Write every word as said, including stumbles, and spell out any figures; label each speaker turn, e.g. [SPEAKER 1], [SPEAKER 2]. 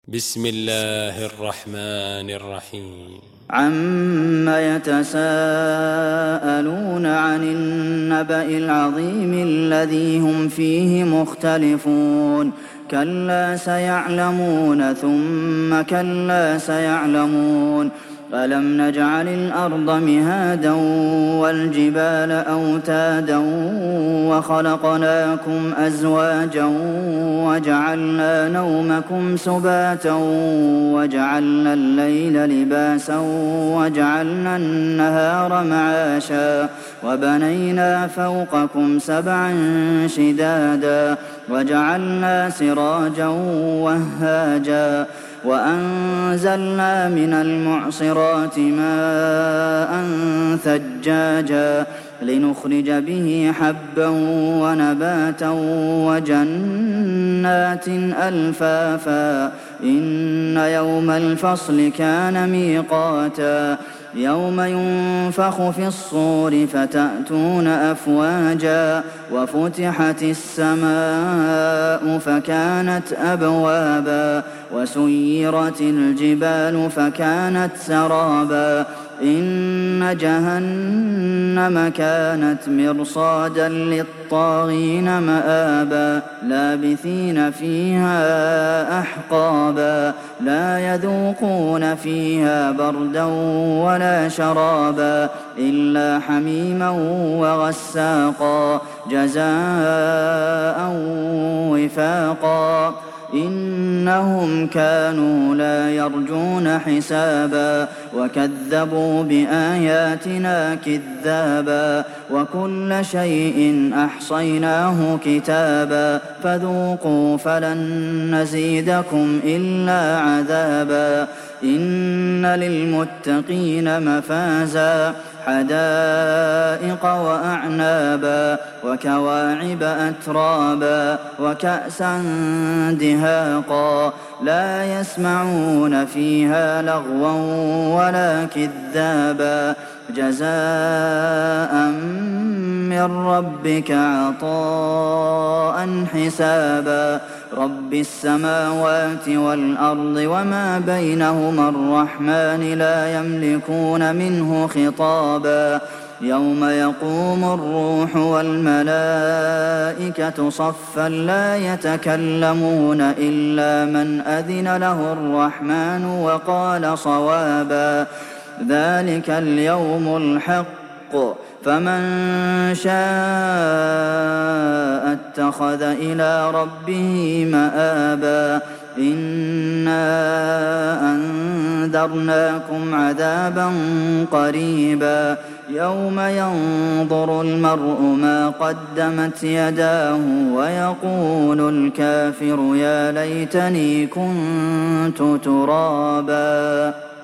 [SPEAKER 1] بسم الله الرحمن الرحيم.
[SPEAKER 2] عَمَّ يَتَسَاءَلُونَ عَنِ النَّبَإِ الْعَظِيمِ الَّذِي هُمْ فِيهِ مُخْتَلِفُونَ كَلَّا سَيَعْلَمُونَ ثُمَّ كَلَّا سَيَعْلَمُونَ أَلَمْ نَجْعَلِ الْأَرْضَ مِهَادًا وَالْجِبَالَ أَوْتَادًا وَخَلَقْنَاكُمْ أَزْوَاجًا وَجَعَلْنَا نَوْمَكُمْ سُبَاتًا وَجَعَلْنَا اللَّيْلَ لِبَاسًا وَجَعَلْنَا النَّهَارَ مَعَاشًا وَبَنَيْنَا فَوْقَكُمْ سَبْعًا شِدَادًا وَجَعَلْنَا سِرَاجًا وَهَّاجًا وَأَنزَلْنَا مِنَ الْمُعْصِرَاتِ مَاءً ثَجَّاجًا لِّنُخْرِجَ بِهِ حَبًّا وَنَبَاتًا وَجَنَّاتٍ أَلْفَافًا إِنَّ يَوْمَ الْفَصْلِ كَانَ مِيقَاتًا يَوْمَ يُنفَخُ فِي الصُّورِ فَتَأْتُونَ أَفْوَاجًا وَفُتِحَتِ السَّمَاءُ فَكَانَتْ أَبْوَابًا وَسُيِّرَتِ الْجِبَالُ فَكَانَتْ سَرَابًا إِنَّ جَهَنَّمَ كَانَتْ مِرْصَادًا لِّلطَّاغِينَ مَآبًا لَّابِثِينَ فِيهَا أَحْقَابًا لَّا يَذُوقُونَ فِيهَا بَرْدًا وَلَا شَرَابًا إِلَّا حَمِيمًا وَغَسَّاقًا جَزَاءً وِفَاقًا إِنَّهُمْ كَانُوا لَا يَرْجُونَ حِسَابًا وَكَذَّبُوا بِآيَاتِنَا كِذَّابًا وَكُلَّ شَيْءٍ أَحْصَيْنَاهُ كِتَابًا فَذُوقُوا فَلَن نَّزِيدَكُمْ إِلَّا عَذَابًا إِنَّ لِلْمُتَّقِينَ مَفَازًا حَدَائِقَ وَأَعْنَابًا وَكَوَاعِبَ أَتْرَابًا وَكَأْسًا دِهَاقًا لَّا يَسْمَعُونَ فِيهَا لَغْوًا وَلَا كِذَّابًا جَزَاءً مِّن رَّبِّكَ عَطَاءً حِسَابًا رَّبِّ السَّمَاوَاتِ وَالْأَرْضِ وَمَا بَيْنَهُمَا الرَّحْمَٰنِ لَا يَمْلِكُونَ مِنْهُ خِطَابًا يَوْمَ يَقُومُ الرُّوحُ وَالْمَلَائِكَةُ صَفًّا لَّا يَتَكَلَّمُونَ إِلَّا مَنْ أَذِنَ لَهُ الرَّحْمَٰنُ وَقَالَ صَوَابًا ذَٰلِكَ الْيَوْمُ الْحَقُّ فَمَن شَاءَ اتَّخَذَ إِلَىٰ رَبِّهِ مَآبًا إِنَّا أَنذَرْنَاكُمْ عَذَابًا قَرِيبًا يَوْمَ يَنظُرُ الْمَرْءُ مَا قَدَّمَتْ يَدَاهُ وَيَقُولُ الْكَافِرُ يَا لَيْتَنِي كُنتُ تُرَابًا.